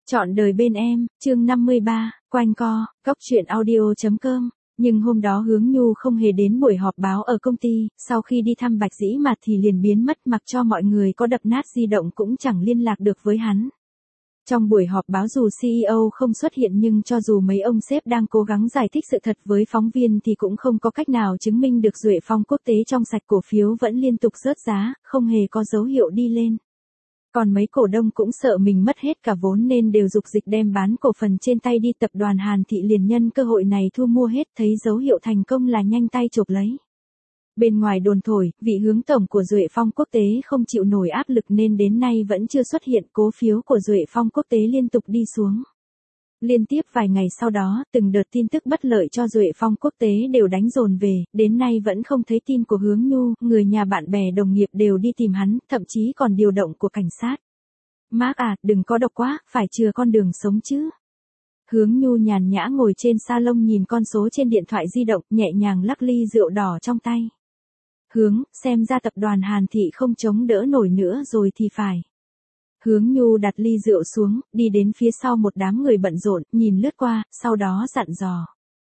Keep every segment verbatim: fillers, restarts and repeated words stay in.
Chọn đời bên em, chương năm mươi ba, quanh co, góc truyện audio.com. Nhưng hôm đó Hướng Nhu không hề đến buổi họp báo ở công ty, sau khi đi thăm Bạch Dĩ Mạt thì liền biến mất, mặc cho mọi người có đập nát di động cũng chẳng liên lạc được với hắn. Trong buổi họp báo dù xê e ô không xuất hiện nhưng cho dù mấy ông sếp đang cố gắng giải thích sự thật với phóng viên thì cũng không có cách nào chứng minh được Duệ Phong Quốc tế trong sạch, cổ phiếu vẫn liên tục rớt giá, không hề có dấu hiệu đi lên. Còn mấy cổ đông cũng sợ mình mất hết cả vốn nên đều dục dịch đem bán cổ phần trên tay đi. Tập đoàn Hàn Thị liền nhân cơ hội này thu mua hết, thấy dấu hiệu thành công là nhanh tay chộp lấy. Bên ngoài đồn thổi, vị hướng tổng của Duệ Phong Quốc tế không chịu nổi áp lực nên đến nay vẫn chưa xuất hiện, cổ phiếu của Duệ Phong Quốc tế liên tục đi xuống. Liên tiếp vài ngày sau đó, từng đợt tin tức bất lợi cho Duệ Phong Quốc tế đều đánh dồn về, đến nay vẫn không thấy tin của Hướng Nhu, người nhà bạn bè đồng nghiệp đều đi tìm hắn, thậm chí còn điều động của cảnh sát. Mark à, đừng có độc quá, phải chừa con đường sống chứ. Hướng Nhu nhàn nhã ngồi trên salon nhìn con số trên điện thoại di động, nhẹ nhàng lắc ly rượu đỏ trong tay. Hướng, xem ra tập đoàn Hàn Thị không chống đỡ nổi nữa rồi thì phải. Hướng Nhu đặt ly rượu xuống, đi đến phía sau một đám người bận rộn, nhìn lướt qua, sau đó dặn dò.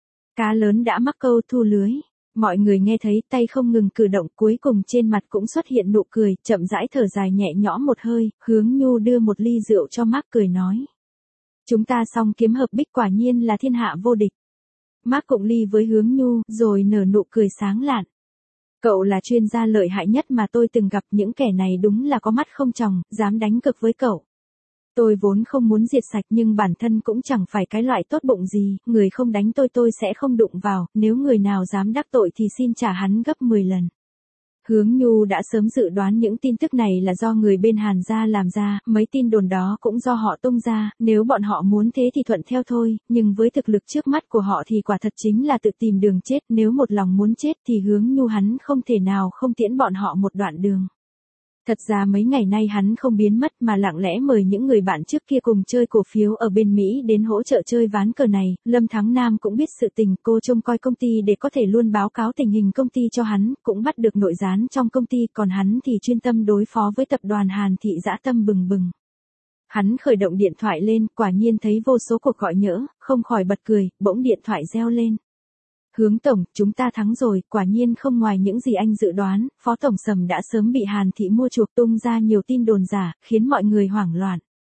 Cá lớn đã mắc câu, thu lưới. Mọi người nghe thấy, tay không ngừng cử động, cuối cùng trên mặt cũng xuất hiện nụ cười, chậm rãi thở dài nhẹ nhõm một hơi. Hướng Nhu đưa một ly rượu cho Mark, cười nói. Chúng ta xong kiếm hợp bích, quả nhiên là thiên hạ vô địch. Mark cụng ly với Hướng Nhu, rồi nở nụ cười sáng lạn. Cậu là chuyên gia lợi hại nhất mà tôi từng gặp, những kẻ này đúng là có mắt không tròng, dám đánh cực với cậu. Tôi vốn không muốn diệt sạch nhưng bản thân cũng chẳng phải cái loại tốt bụng gì, người không đánh tôi tôi sẽ không đụng vào, nếu người nào dám đắc tội thì xin trả hắn gấp mười lần. Hướng Nhu đã sớm dự đoán những tin tức này là do người bên Hàn gia làm ra, mấy tin đồn đó cũng do họ tung ra, nếu bọn họ muốn thế thì thuận theo thôi, nhưng với thực lực trước mắt của họ thì quả thật chính là tự tìm đường chết, nếu một lòng muốn chết thì Hướng Nhu hắn không thể nào không tiễn bọn họ một đoạn đường. Thật ra mấy ngày nay hắn không biến mất mà lặng lẽ mời những người bạn trước kia cùng chơi cổ phiếu ở bên Mỹ đến hỗ trợ chơi ván cờ này. Lâm Thắng Nam cũng biết sự tình, cô trông coi công ty để có thể luôn báo cáo tình hình công ty cho hắn, cũng bắt được nội gián trong công ty, còn hắn thì chuyên tâm đối phó với tập đoàn Hàn Thị, dã tâm bừng bừng. Hắn khởi động điện thoại lên, quả nhiên thấy vô số cuộc gọi nhỡ, không khỏi bật cười, bỗng điện thoại reo lên. Hướng tổng, chúng ta thắng rồi, quả nhiên không ngoài những gì anh dự đoán, Phó Tổng Sầm đã sớm bị Hàn Thị mua chuộc, tung ra nhiều tin đồn giả, khiến mọi người hoảng loạn.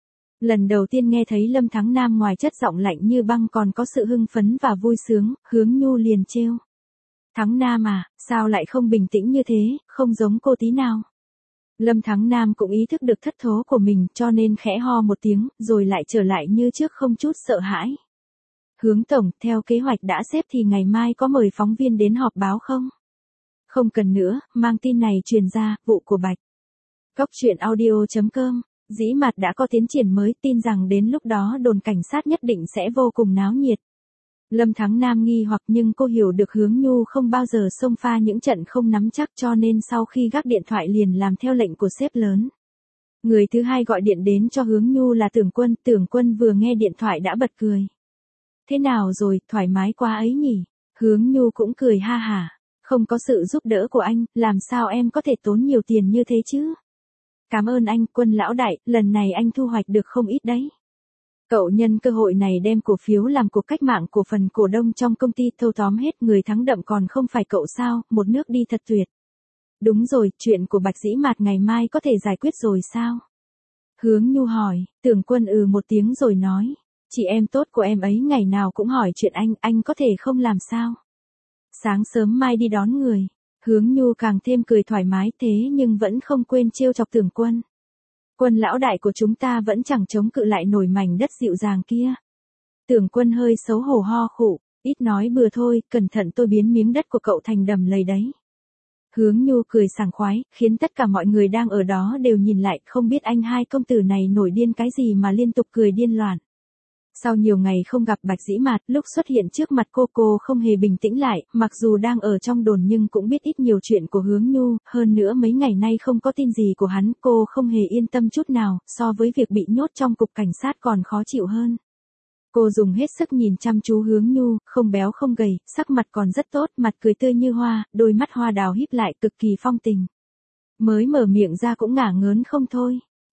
Lần đầu tiên nghe thấy Lâm Thắng Nam ngoài chất giọng lạnh như băng còn có sự hưng phấn và vui sướng, Hướng Nhu liền trêu. Thắng Nam à, sao lại không bình tĩnh như thế, không giống cô tí nào. Lâm Thắng Nam cũng ý thức được thất thố của mình cho nên khẽ ho một tiếng, rồi lại trở lại như trước không chút sợ hãi. Hướng tổng, theo kế hoạch đã xếp thì ngày mai có mời phóng viên đến họp báo không? Không cần nữa, mang tin này truyền ra, vụ của Bạch. Góc truyện audio.com, Dĩ Mạt đã có tiến triển mới, tin rằng đến lúc đó đồn cảnh sát nhất định sẽ vô cùng náo nhiệt. Lâm Thắng Nam nghi hoặc nhưng cô hiểu được Hướng Nhu không bao giờ xông pha những trận không nắm chắc cho nên sau khi gác điện thoại liền làm theo lệnh của sếp lớn. Người thứ hai gọi điện đến cho Hướng Nhu là Tưởng Quân, Tưởng Quân vừa nghe điện thoại đã bật cười. Thế nào rồi, thoải mái quá ấy nhỉ? Hướng Nhu cũng cười ha hả. Không có sự giúp đỡ của anh, làm sao em có thể tốn nhiều tiền như thế chứ? Cảm ơn anh, Quân lão đại, lần này anh thu hoạch được không ít đấy. Cậu nhân cơ hội này đem cổ phiếu làm cuộc cách mạng của phần cổ đông trong công ty, thâu tóm hết, người thắng đậm còn không phải cậu sao, một nước đi thật tuyệt. Đúng rồi, chuyện của Bạch Dĩ Mạt ngày mai có thể giải quyết rồi sao? Hướng Nhu hỏi, Tưởng Quân ừ một tiếng rồi nói. Chị em tốt của em ấy ngày nào cũng hỏi chuyện anh, anh có thể không làm sao? Sáng sớm mai đi đón người. Hướng Nhu càng thêm cười thoải mái thế nhưng vẫn không quên trêu chọc Tưởng Quân. Quân lão đại của chúng ta vẫn chẳng chống cự lại nổi mảnh đất dịu dàng kia. Tưởng Quân hơi xấu hổ ho khụ, ít nói bừa thôi, cẩn thận tôi biến miếng đất của cậu thành đầm lầy đấy. Hướng Nhu cười sảng khoái, khiến tất cả mọi người đang ở đó đều nhìn lại, không biết anh hai công tử này nổi điên cái gì mà liên tục cười điên loạn. Sau nhiều ngày không gặp Bạch Dĩ Mạt, lúc xuất hiện trước mặt cô cô không hề bình tĩnh lại, mặc dù đang ở trong đồn nhưng cũng biết ít nhiều chuyện của Hướng Nhu, hơn nữa mấy ngày nay không có tin gì của hắn, cô không hề yên tâm chút nào, so với việc bị nhốt trong cục cảnh sát còn khó chịu hơn. Cô dùng hết sức nhìn chăm chú Hướng Nhu, không béo không gầy, sắc mặt còn rất tốt, mặt cười tươi như hoa, đôi mắt hoa đào híp lại cực kỳ phong tình. Mới mở miệng ra cũng ngả ngớn không thôi.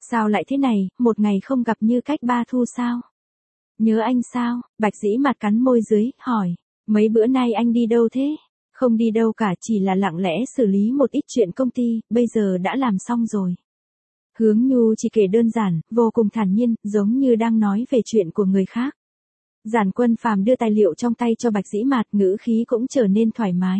Sao lại thế này, một ngày không gặp như cách ba thu sao? Nhớ anh sao? Bạch Dĩ Mạt cắn môi dưới, hỏi. Mấy bữa nay anh đi đâu thế? Không đi đâu cả, chỉ là lặng lẽ xử lý một ít chuyện công ty, bây giờ đã làm xong rồi. Hướng Nhu chỉ kể đơn giản, vô cùng thản nhiên, giống như đang nói về chuyện của người khác. Giản Quân Phàm đưa tài liệu trong tay cho Bạch Dĩ Mạt, ngữ khí cũng trở nên thoải mái.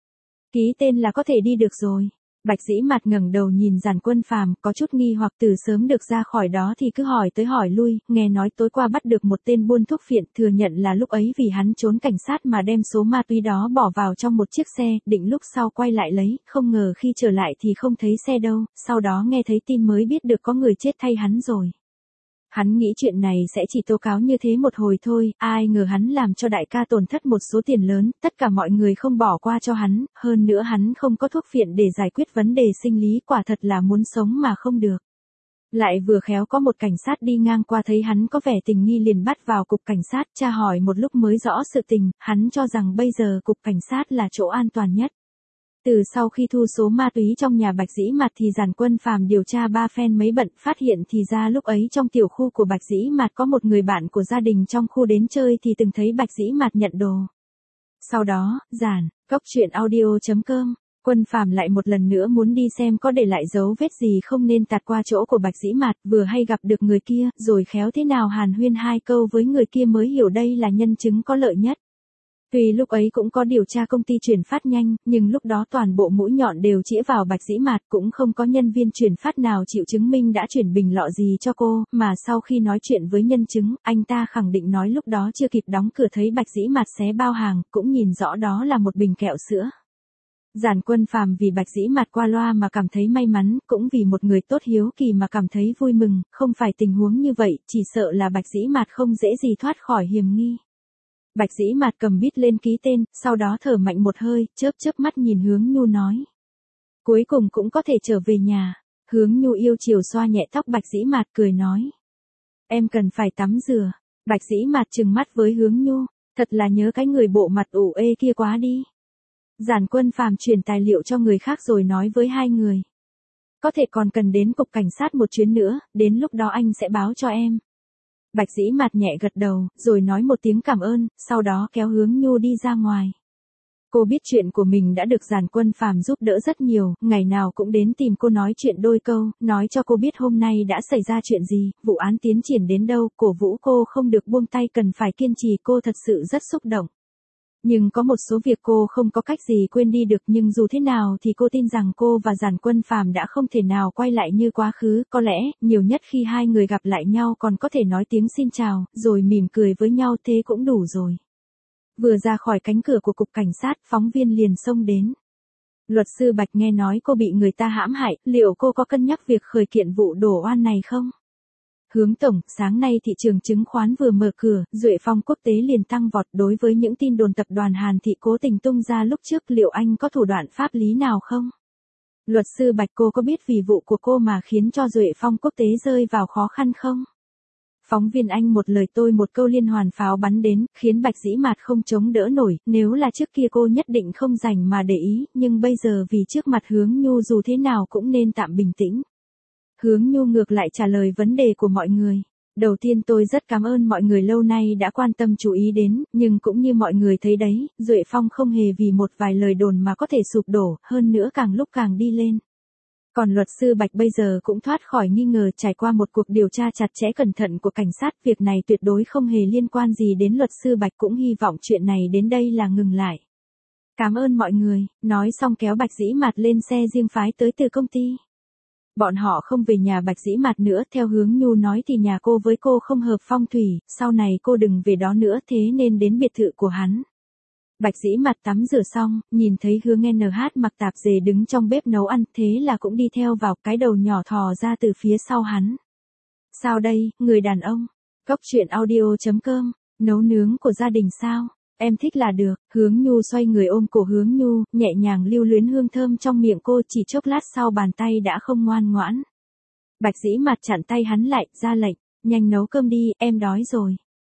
Ký tên là có thể đi được rồi. Bạch Dĩ Mạt ngẩng đầu nhìn Giản Quân Phàm, có chút nghi hoặc, từ sớm được ra khỏi đó thì cứ hỏi tới hỏi lui, nghe nói tối qua bắt được một tên buôn thuốc phiện, thừa nhận là lúc ấy vì hắn trốn cảnh sát mà đem số ma túy đó bỏ vào trong một chiếc xe, định lúc sau quay lại lấy, không ngờ khi trở lại thì không thấy xe đâu, sau đó nghe thấy tin mới biết được có người chết thay hắn rồi. Hắn nghĩ chuyện này sẽ chỉ tố cáo như thế một hồi thôi, ai ngờ hắn làm cho đại ca tổn thất một số tiền lớn, tất cả mọi người không bỏ qua cho hắn, hơn nữa hắn không có thuốc phiện để giải quyết vấn đề sinh lý, quả thật là muốn sống mà không được. Lại vừa khéo có một cảnh sát đi ngang qua thấy hắn có vẻ tình nghi liền bắt vào cục cảnh sát, tra hỏi một lúc mới rõ sự tình, hắn cho rằng bây giờ cục cảnh sát là chỗ an toàn nhất. Từ sau khi thu số ma túy trong nhà Bạch Dĩ Mạt thì Giản Quân Phàm điều tra ba phen mấy bận, phát hiện thì ra lúc ấy trong tiểu khu của Bạch Dĩ Mạt có một người bạn của gia đình trong khu đến chơi thì từng thấy Bạch Dĩ Mạt nhận đồ. Sau đó, Giản, cốc truyện audio chấm com, Quân Phàm lại một lần nữa muốn đi xem có để lại dấu vết gì không nên tạt qua chỗ của Bạch Dĩ Mạt, vừa hay gặp được người kia, rồi khéo thế nào hàn huyên hai câu với người kia mới hiểu đây là nhân chứng có lợi nhất. Tuy lúc ấy cũng có điều tra công ty chuyển phát nhanh, nhưng lúc đó toàn bộ mũi nhọn đều chĩa vào Bạch Dĩ Mạt, cũng không có nhân viên chuyển phát nào chịu chứng minh đã chuyển bình lọ gì cho cô, mà sau khi nói chuyện với nhân chứng, anh ta khẳng định nói lúc đó chưa kịp đóng cửa thấy Bạch Dĩ Mạt xé bao hàng, cũng nhìn rõ đó là một bình kẹo sữa. Giản Quân Phàm vì Bạch Dĩ Mạt qua loa mà cảm thấy may mắn, cũng vì một người tốt hiếu kỳ mà cảm thấy vui mừng, không phải tình huống như vậy, chỉ sợ là Bạch Dĩ Mạt không dễ gì thoát khỏi hiểm nghi. Bạch Dĩ Mạt cầm bút lên ký tên, sau đó thở mạnh một hơi, chớp chớp mắt nhìn Hướng Nhu nói. Cuối cùng cũng có thể trở về nhà. Hướng Nhu yêu chiều xoa nhẹ tóc Bạch Dĩ Mạt cười nói. Em cần phải tắm rửa. Bạch Dĩ Mạt trừng mắt với Hướng Nhu, thật là nhớ cái người bộ mặt ủ ê kia quá đi. Giản Quân Phàm chuyển tài liệu cho người khác rồi nói với hai người. Có thể còn cần đến cục cảnh sát một chuyến nữa, đến lúc đó anh sẽ báo cho em. Bạch Dĩ Mạt nhẹ gật đầu, rồi nói một tiếng cảm ơn, sau đó kéo Hướng Nhu đi ra ngoài. Cô biết chuyện của mình đã được Giản Quân Phàm giúp đỡ rất nhiều, ngày nào cũng đến tìm cô nói chuyện đôi câu, nói cho cô biết hôm nay đã xảy ra chuyện gì, vụ án tiến triển đến đâu, cổ vũ cô không được buông tay, cần phải kiên trì, cô thật sự rất xúc động. Nhưng có một số việc cô không có cách gì quên đi được, nhưng dù thế nào thì cô tin rằng cô và Giản Quân Phàm đã không thể nào quay lại như quá khứ, có lẽ, nhiều nhất khi hai người gặp lại nhau còn có thể nói tiếng xin chào, rồi mỉm cười với nhau, thế cũng đủ rồi. Vừa ra khỏi cánh cửa của cục cảnh sát, phóng viên liền xông đến. Luật sư Bạch nghe nói cô bị người ta hãm hại, liệu cô có cân nhắc việc khởi kiện vụ đổ oan này không? Hướng tổng, sáng nay thị trường chứng khoán vừa mở cửa, Duệ Phong quốc tế liền tăng vọt, đối với những tin đồn tập đoàn Hàn Thị cố tình tung ra lúc trước, liệu anh có thủ đoạn pháp lý nào không? Luật sư Bạch, cô có biết vì vụ của cô mà khiến cho Duệ Phong quốc tế rơi vào khó khăn không? Phóng viên anh một lời tôi một câu liên hoàn pháo bắn đến, khiến Bạch Dĩ Mạt không chống đỡ nổi, nếu là trước kia cô nhất định không dành mà để ý, nhưng bây giờ vì trước mặt Hướng Nhu dù thế nào cũng nên tạm bình tĩnh. Hướng Nhu ngược lại trả lời vấn đề của mọi người. Đầu tiên tôi rất cảm ơn mọi người lâu nay đã quan tâm chú ý đến, nhưng cũng như mọi người thấy đấy, Duệ Phong không hề vì một vài lời đồn mà có thể sụp đổ, hơn nữa càng lúc càng đi lên. Còn luật sư Bạch bây giờ cũng thoát khỏi nghi ngờ, trải qua một cuộc điều tra chặt chẽ cẩn thận của cảnh sát, việc này tuyệt đối không hề liên quan gì đến luật sư Bạch, cũng hy vọng chuyện này đến đây là ngừng lại. Cảm ơn mọi người, nói xong kéo Bạch Dĩ Mạt lên xe riêng phái tới từ công ty. Bọn họ không về nhà Bạch Dĩ Mạt nữa, theo Hướng Nhu nói thì nhà cô với cô không hợp phong thủy, sau này cô đừng về đó nữa, thế nên đến biệt thự của hắn. Bạch Dĩ Mạt tắm rửa xong, nhìn thấy Hứa Nghe en hát mặc tạp dề đứng trong bếp nấu ăn, thế là cũng đi theo vào, cái đầu nhỏ thò ra từ phía sau hắn. Sao đây, người đàn ông? Cốc truyện audio chấm com, nấu nướng của gia đình sao? Em thích là được. Hướng Nhu xoay người ôm cổ Hướng Nhu, nhẹ nhàng lưu luyến hương thơm trong miệng cô, chỉ chốc lát sau bàn tay đã không ngoan ngoãn. Bạch Dĩ Mạt chặn tay hắn lại, ra lệnh, nhanh nấu cơm đi, em đói rồi.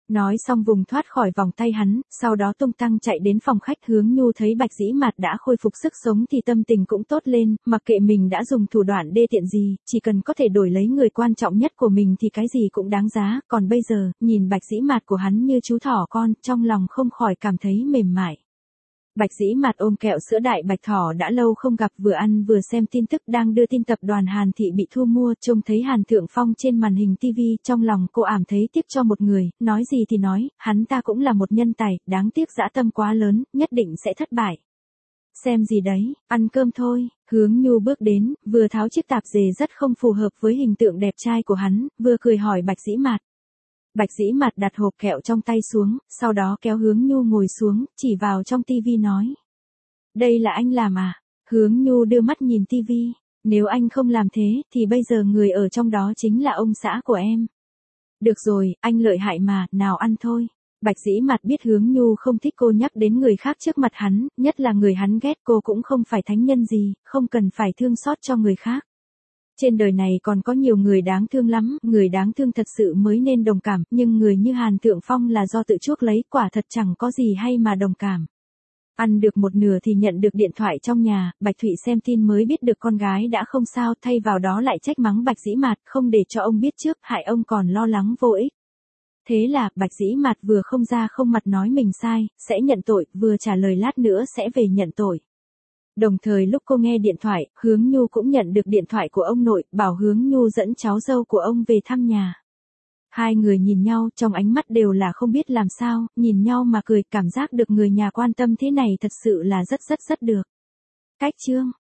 Nói xong vùng thoát khỏi vòng tay hắn, sau đó tung tăng chạy đến phòng khách. Hướng Nhu thấy Bạch Dĩ Mạt đã khôi phục sức sống thì tâm tình cũng tốt lên, mặc kệ mình đã dùng thủ đoạn đê tiện gì, chỉ cần có thể đổi lấy người quan trọng nhất của mình thì cái gì cũng đáng giá, còn bây giờ, nhìn Bạch Dĩ Mạt của hắn như chú thỏ con, trong lòng không khỏi cảm thấy mềm mại. Bạch Dĩ Mạt ôm kẹo sữa đại bạch thỏ đã lâu không gặp, vừa ăn vừa xem tin tức đang đưa tin tập đoàn Hàn Thị bị thu mua, trông thấy Hàn Thượng Phong trên màn hình ti vi, trong lòng cô ảm thấy tiếc cho một người, nói gì thì nói, hắn ta cũng là một nhân tài, đáng tiếc dã tâm quá lớn, nhất định sẽ thất bại. Xem gì đấy, ăn cơm thôi. Hướng Nhu bước đến, vừa tháo chiếc tạp dề rất không phù hợp với hình tượng đẹp trai của hắn, vừa cười hỏi Bạch Dĩ Mạt. Bạch Dĩ Mạt đặt hộp kẹo trong tay xuống, sau đó kéo Hướng Nhu ngồi xuống, chỉ vào trong tivi nói. Đây là anh làm à? Hướng Nhu đưa mắt nhìn tivi. Nếu anh không làm thế, thì bây giờ người ở trong đó chính là ông xã của em. Được rồi, anh lợi hại mà, nào ăn thôi. Bạch Dĩ Mạt biết Hướng Nhu không thích cô nhắc đến người khác trước mặt hắn, nhất là người hắn ghét. Cô cũng không phải thánh nhân gì, không cần phải thương xót cho người khác. Trên đời này còn có nhiều người đáng thương lắm, người đáng thương thật sự mới nên đồng cảm, nhưng người như Hàn Thượng Phong là do tự chuốc lấy, quả thật chẳng có gì hay mà đồng cảm. Ăn được một nửa thì nhận được điện thoại trong nhà, Bạch Thụy xem tin mới biết được con gái đã không sao, thay vào đó lại trách mắng Bạch Dĩ Mạt, không để cho ông biết trước, hại ông còn lo lắng vô ích. Thế là, Bạch Dĩ Mạt vừa không ra không mặt nói mình sai, sẽ nhận tội, vừa trả lời lát nữa sẽ về nhận tội. Đồng thời lúc cô nghe điện thoại, Hướng Nhu cũng nhận được điện thoại của ông nội, bảo Hướng Nhu dẫn cháu dâu của ông về thăm nhà. Hai người nhìn nhau, trong ánh mắt đều là không biết làm sao, nhìn nhau mà cười, cảm giác được người nhà quan tâm thế này thật sự là rất rất rất được. Cách chương